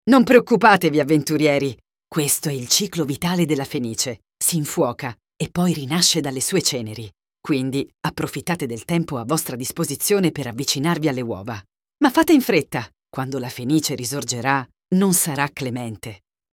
Non preoccupatevi, avventurieri. Questo è il ciclo vitale della fenice. Si infuoca e poi rinasce dalle sue ceneri. Quindi approfittate del tempo a vostra disposizione per avvicinarvi alle uova. Ma fate in fretta. Quando la fenice risorgerà, non sarà clemente.